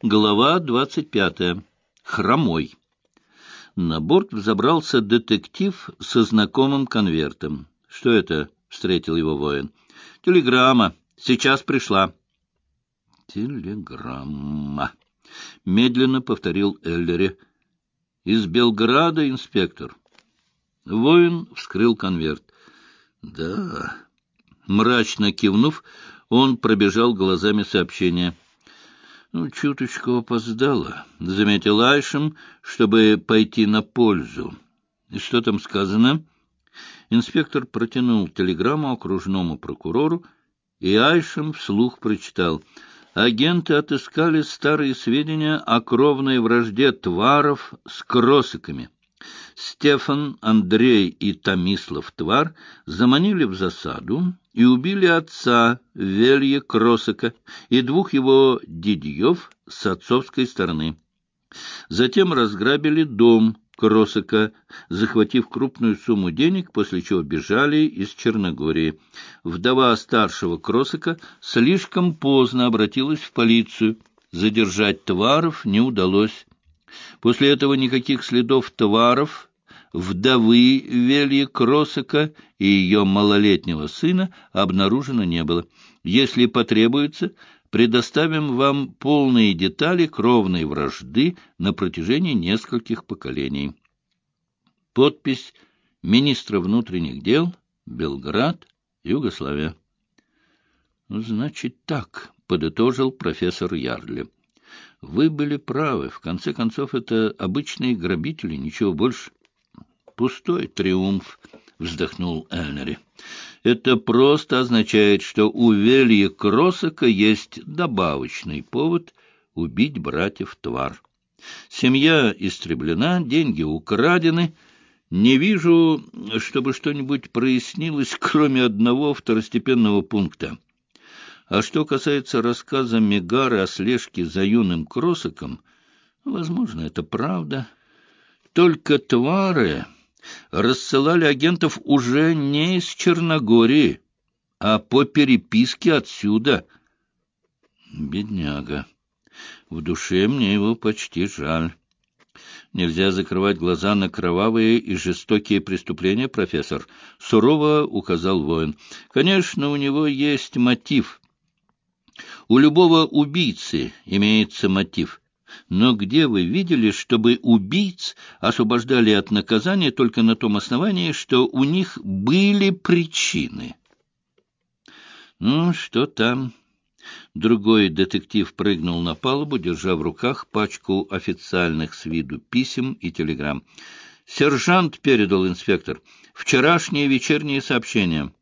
Глава 25. Хромой. На борт взобрался детектив со знакомым конвертом. — Что это? — встретил его воин. — Телеграмма. Сейчас пришла. — Телеграмма. — медленно повторил Эллери. — Из Белграда, инспектор. Воин вскрыл конверт. — Да. Мрачно кивнув, он пробежал глазами сообщение. — чуточку опоздала, — заметил Айшем, чтобы пойти на пользу. — Что там сказано? Инспектор протянул телеграмму окружному прокурору, и Айшем вслух прочитал. Агенты отыскали старые сведения о кровной вражде Тваров с Кросыками. Стефан, Андрей и Томислав Твар заманили в засаду и убили отца Велье Кросыка и двух его дядьев с отцовской стороны. Затем разграбили дом Кросыка, захватив крупную сумму денег, после чего бежали из Черногории. Вдова старшего Кросыка слишком поздно обратилась в полицию. Задержать Тваров не удалось. После этого никаких следов Тваров, вдовы Велье Кросыка и ее малолетнего сына обнаружено не было. Если потребуется, предоставим вам полные детали кровной вражды на протяжении нескольких поколений. Подпись министра внутренних дел, Белград, Югославия. — Значит так, — подытожил профессор Ярли. — Вы были правы. В конце концов, это обычные грабители, ничего больше. — Пустой триумф, — вздохнул Эллери. — Это просто означает, что у Велье Кросыка есть добавочный повод убить братьев Твар. Семья истреблена, деньги украдены. Не вижу, чтобы что-нибудь прояснилось, кроме одного второстепенного пункта. А что касается рассказа Мегары о слежке за юным Кросыком, возможно, это правда. Только Твары рассылали агентов уже не из Черногории, а по переписке отсюда. Бедняга. В душе мне его почти жаль. Нельзя закрывать глаза на кровавые и жестокие преступления, профессор, — сурово указал воин. Конечно, у него есть мотив. У любого убийцы имеется мотив. Но где вы видели, чтобы убийц освобождали от наказания только на том основании, что у них были причины? Ну, что там? Другой детектив прыгнул на палубу, держа в руках пачку официальных с виду писем и телеграмм. Сержант передал, инспектор, вчерашние вечерние сообщения.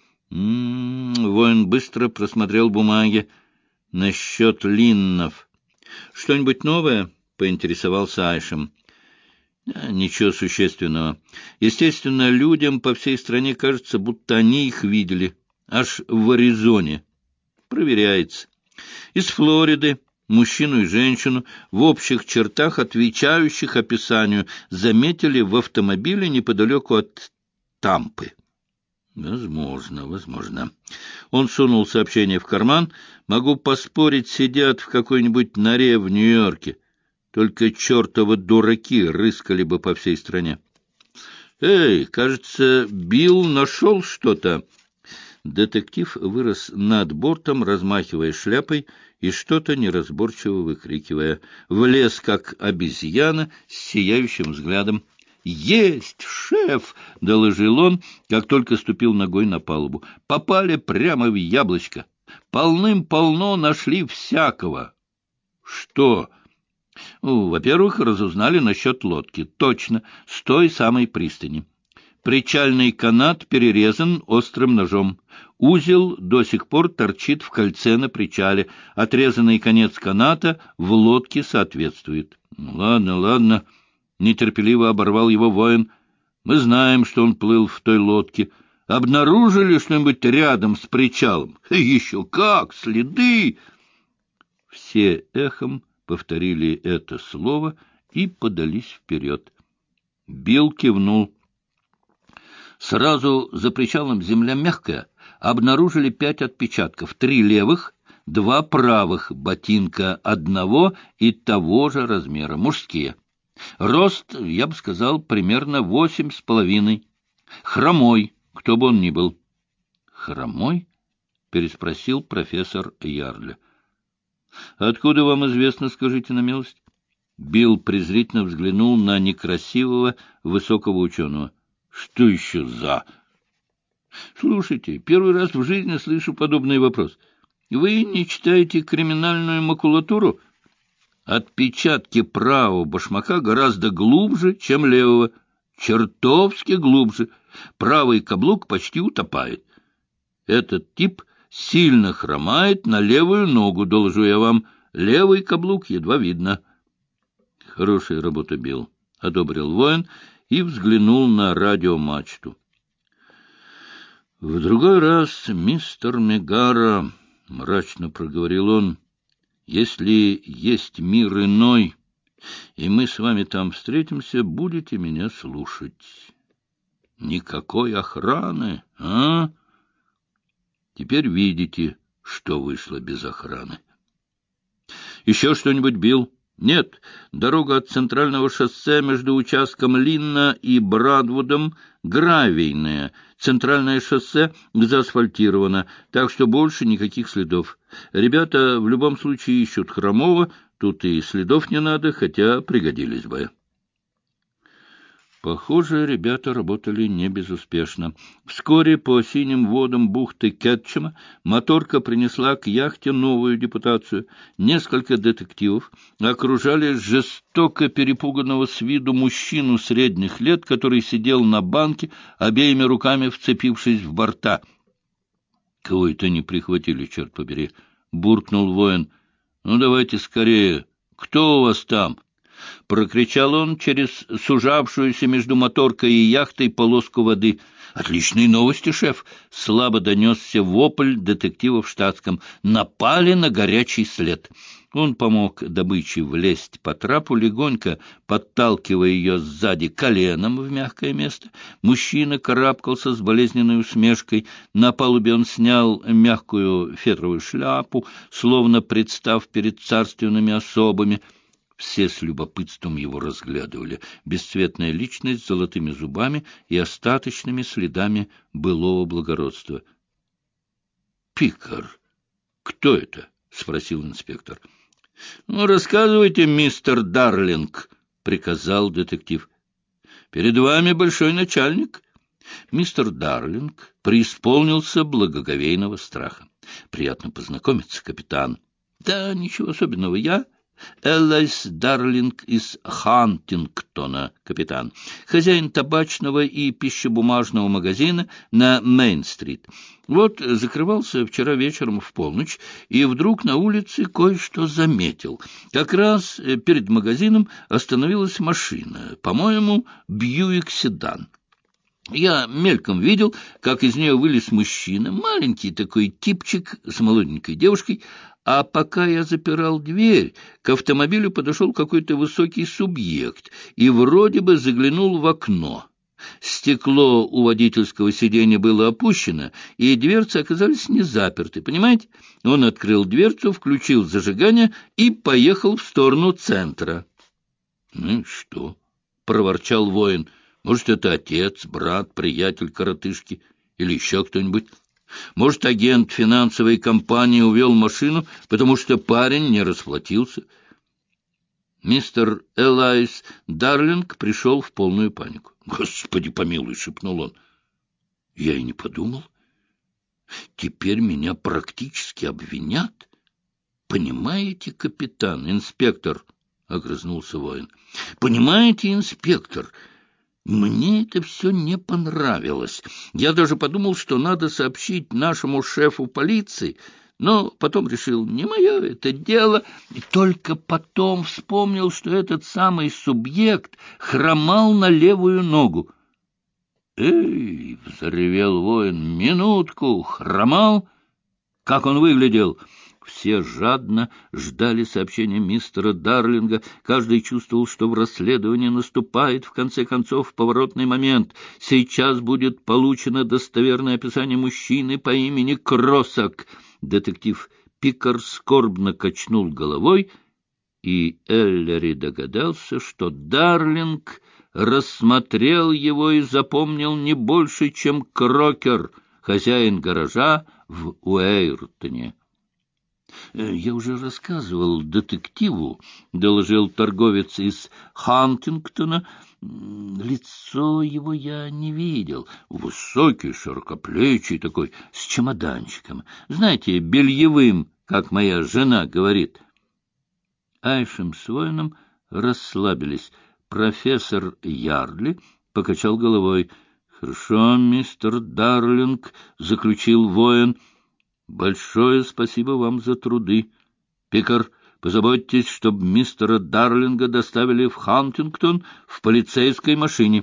Воин быстро просмотрел бумаги. Насчет Линнов. Что-нибудь новое? — поинтересовался Айшем. Ничего существенного. Естественно, людям по всей стране кажется, будто они их видели. Аж в Аризоне. Проверяется. Из Флориды мужчину и женщину, в общих чертах отвечающих описанию, заметили в автомобиле неподалеку от Тампы. Возможно, возможно. Он сунул сообщение в карман. Могу поспорить, сидят в какой-нибудь норе в Нью-Йорке. Только чертовы дураки рыскали бы по всей стране. Эй, кажется, Билл нашел что-то. Детектив вырос над бортом, размахивая шляпой и что-то неразборчиво выкрикивая. Влез, как обезьяна, с сияющим взглядом. «Есть, шеф!» — доложил он, как только ступил ногой на палубу. «Попали прямо в яблочко. Полным-полно нашли всякого». «Что?» «Во-первых, разузнали насчет лодки. Точно, с той самой пристани. Причальный канат перерезан острым ножом. Узел до сих пор торчит в кольце на причале. Отрезанный конец каната в лодке соответствует». «Ладно, ладно». Нетерпеливо оборвал его воин. Мы знаем, что он плыл в той лодке. Обнаружили что-нибудь рядом с причалом? Еще как! Следы! Все эхом повторили это слово и подались вперед. Билл кивнул. Сразу за причалом земля мягкая. Обнаружили 5 отпечатков. 3 левых, 2 правых ботинка одного и того же размера, мужские. Рост, я бы сказал, примерно 8,5. Хромой, кто бы он ни был. — Хромой? — переспросил профессор Ярля. — Откуда вам известно, скажите на милость? Билл презрительно взглянул на некрасивого высокого ученого. — Что еще за... — Слушайте, первый раз в жизни слышу подобный вопрос. Вы не читаете криминальную макулатуру? Отпечатки правого башмака гораздо глубже, чем левого. Чертовски глубже. Правый каблук почти утопает. Этот тип сильно хромает на левую ногу, доложу я вам. Левый каблук едва видно. — Хорошая работа, Билл, — одобрил воин и взглянул на радиомачту. — В другой раз, мистер Мегара, — мрачно проговорил он, — если есть мир иной, и мы с вами там встретимся, будете меня слушать. Никакой охраны, а? Теперь видите, что вышло без охраны. Еще что-нибудь, Билл? Нет, дорога от центрального шоссе между участком Линна и Брадвудом гравийная. Центральное шоссе заасфальтировано, так что больше никаких следов. Ребята в любом случае ищут Хромова, тут и следов не надо, хотя пригодились бы. Похоже, ребята работали не безуспешно. Вскоре по синим водам бухты Кетчума моторка принесла к яхте новую депутацию. Несколько детективов окружали жестоко перепуганного с виду мужчину средних лет, который сидел на банке, обеими руками вцепившись в борта. — Кого это не прихватили, черт побери? — буркнул воин. — Ну, давайте скорее. Кто у вас там? — прокричал он через сужавшуюся между моторкой и яхтой полоску воды. — Отличные новости, шеф! — слабо донесся вопль детектива в штатском. Напали на горячий след. Он помог добыче влезть по трапу, легонько подталкивая ее сзади коленом в мягкое место. Мужчина карабкался с болезненной усмешкой. На палубе он снял мягкую фетровую шляпу, словно представ перед царственными особами. Все с любопытством его разглядывали. Бесцветная личность с золотыми зубами и остаточными следами былого благородства. — Пикар, кто это? — спросил инспектор. — Ну, рассказывайте, мистер Дарлинг, — приказал детектив. — Перед вами большой начальник. Мистер Дарлинг преисполнился благоговейного страха. — Приятно познакомиться, капитан. — Да, ничего особенного, я... Элайс Дарлинг из Хантингтона, капитан, хозяин табачного и пищебумажного магазина на Мейн-стрит. Вот закрывался вчера вечером в полночь, и вдруг на улице кое-что заметил. Как раз перед магазином остановилась машина, по-моему, Бьюик-седан. Я мельком видел, как из нее вылез мужчина, маленький такой типчик с молоденькой девушкой, а пока я запирал дверь, к автомобилю подошел какой-то высокий субъект и вроде бы заглянул в окно. Стекло у водительского сиденья было опущено, и дверцы оказались не заперты, понимаете? Он открыл дверцу, включил зажигание и поехал в сторону центра. — Ну и что? — проворчал воин. — Может, это отец, брат, приятель коротышки или еще кто-нибудь? Может, агент финансовой компании увел машину, потому что парень не расплатился? Мистер Элайс Дарлинг пришел в полную панику. — Господи помилуй, — шепнул он. — Я и не подумал. Теперь меня практически обвинят. — Понимаете, капитан, инспектор, — огрызнулся воин. — Понимаете, инспектор, мне это все не понравилось. Я даже подумал, что надо сообщить нашему шефу полиции, но потом решил, не мое это дело, и только потом вспомнил, что этот самый субъект хромал на левую ногу. — Эй! — взревел воин. — Минутку! Хромал? Как он выглядел? Все жадно ждали сообщения мистера Дарлинга. Каждый чувствовал, что в расследовании наступает, в конце концов, поворотный момент. Сейчас будет получено достоверное описание мужчины по имени Кроссак. Детектив Пикар скорбно качнул головой, и Эллери догадался, что Дарлинг рассмотрел его и запомнил не больше, чем Крокер, хозяин гаража в Уэйртоне. — Я уже рассказывал детективу, — доложил торговец из Хантингтона. — Лицо его я не видел. Высокий, широкоплечий такой, с чемоданчиком. Знаете, бельевым, как моя жена говорит. Айшем с воином расслабились. Профессор Ярдли покачал головой. — Хорошо, мистер Дарлинг, — заключил воин. — Большое спасибо вам за труды. Пикар, позаботьтесь, чтобы мистера Дарлинга доставили в Хантингтон в полицейской машине.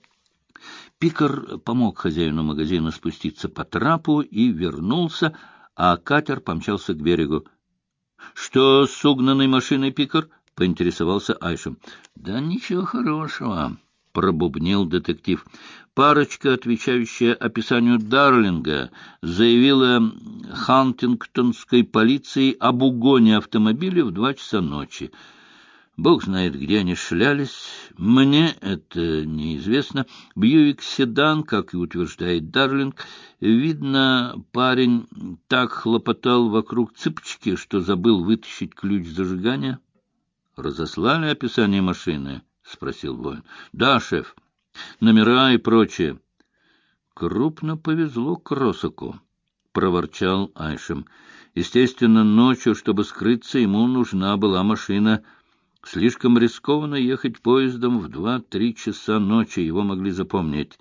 Пикар помог хозяину магазина спуститься по трапу и вернулся, а катер помчался к берегу. — Что с угнанной машиной, Пикар? — поинтересовался Айшем. — Да ничего хорошего, — пробубнил детектив. Парочка, отвечающая описанию Дарлинга, заявила хантингтонской полиции об угоне автомобиля в 2 часа ночи. Бог знает, где они шлялись. Мне это неизвестно. Бьюик-седан, как и утверждает Дарлинг. Видно, парень так хлопотал вокруг цыпочки, что забыл вытащить ключ зажигания. — Разослали описание машины? — спросил воин. — Да, шеф. Номера и прочее. — Крупно повезло Кросаку, — проворчал Айшем. Естественно, ночью, чтобы скрыться, ему нужна была машина. Слишком рискованно ехать поездом в 2-3 часа ночи, его могли запомнить.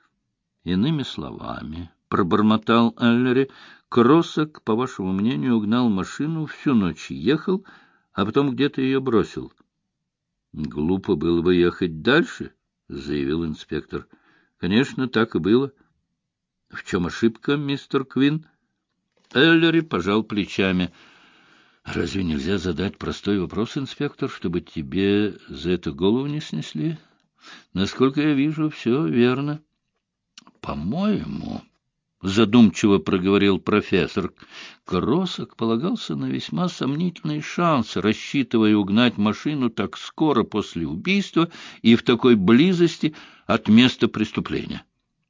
Иными словами, — пробормотал Эллери, — Кросак, по вашему мнению, угнал машину, всю ночь ехал, а потом где-то ее бросил. — Глупо было бы ехать дальше, — заявил инспектор. — Конечно, так и было. — В чем ошибка, мистер Квин? Эллери пожал плечами. — Разве нельзя задать простой вопрос, инспектор, чтобы тебе за это голову не снесли? Насколько я вижу, все верно. — По-моему, — задумчиво проговорил профессор, — Кросак полагался на весьма сомнительные шансы, рассчитывая угнать машину так скоро после убийства и в такой близости от места преступления.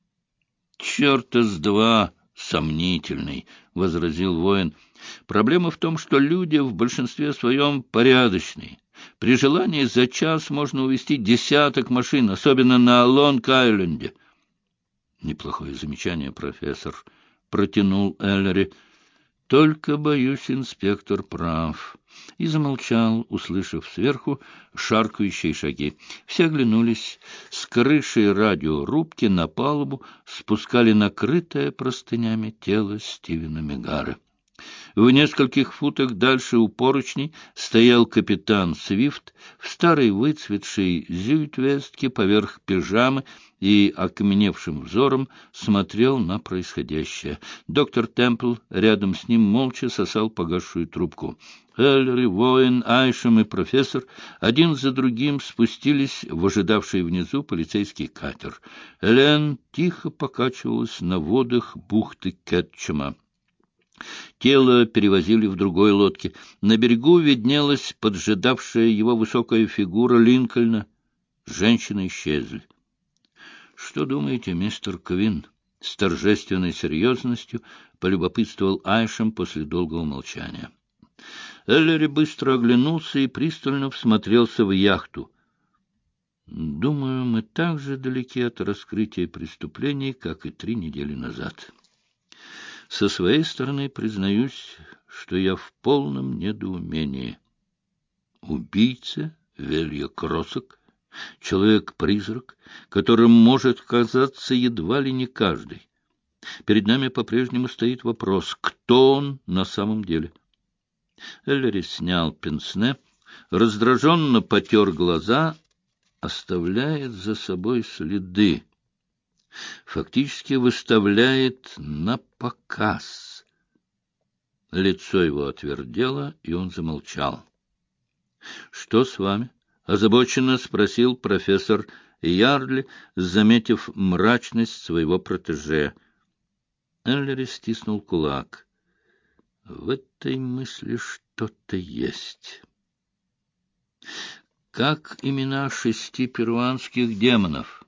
— Черта с два сомнительный, — возразил воин. — Проблема в том, что люди в большинстве своем порядочные. При желании за час можно увезти 10 машин, особенно на Лонг-Айленде. — Неплохое замечание, профессор, — протянул Эллери. — Только, боюсь, инспектор прав. И замолчал, услышав сверху шаркающие шаги. Все оглянулись. С крыши радиорубки на палубу спускали накрытое простынями тело Стивена Мегара. В нескольких футах дальше у поручней стоял капитан Свифт в старой выцветшей зюитвестке поверх пижамы и окаменевшим взором смотрел на происходящее. Доктор Темпл рядом с ним молча сосал погасшую трубку. Эллери, воин, Айшем и профессор один за другим спустились в ожидавший внизу полицейский катер. Элен тихо покачивалась на водах бухты Кетчума. Тело перевозили в другой лодке. На берегу виднелась поджидавшая его высокая фигура Линкольна. Женщины исчезли. — Что думаете, мистер Квин? — с торжественной серьезностью полюбопытствовал Айшем после долгого молчания. Эллери быстро оглянулся и пристально всмотрелся в яхту. — Думаю, мы так же далеки от раскрытия преступлений, как и 3 недели назад. Со своей стороны признаюсь, что я в полном недоумении. Убийца Велья Кросак, человек-призрак, которым может казаться едва ли не каждый. Перед нами по-прежнему стоит вопрос, кто он на самом деле. Эллери снял пенсне, раздраженно потер глаза, оставляет за собой следы. Фактически выставляет на показ. Лицо его отвердело, и он замолчал. — Что с вами? — озабоченно спросил профессор Ярдли, заметив мрачность своего протеже. Эллери стиснул кулак. — В этой мысли что-то есть. Как имена 6 перуанских демонов?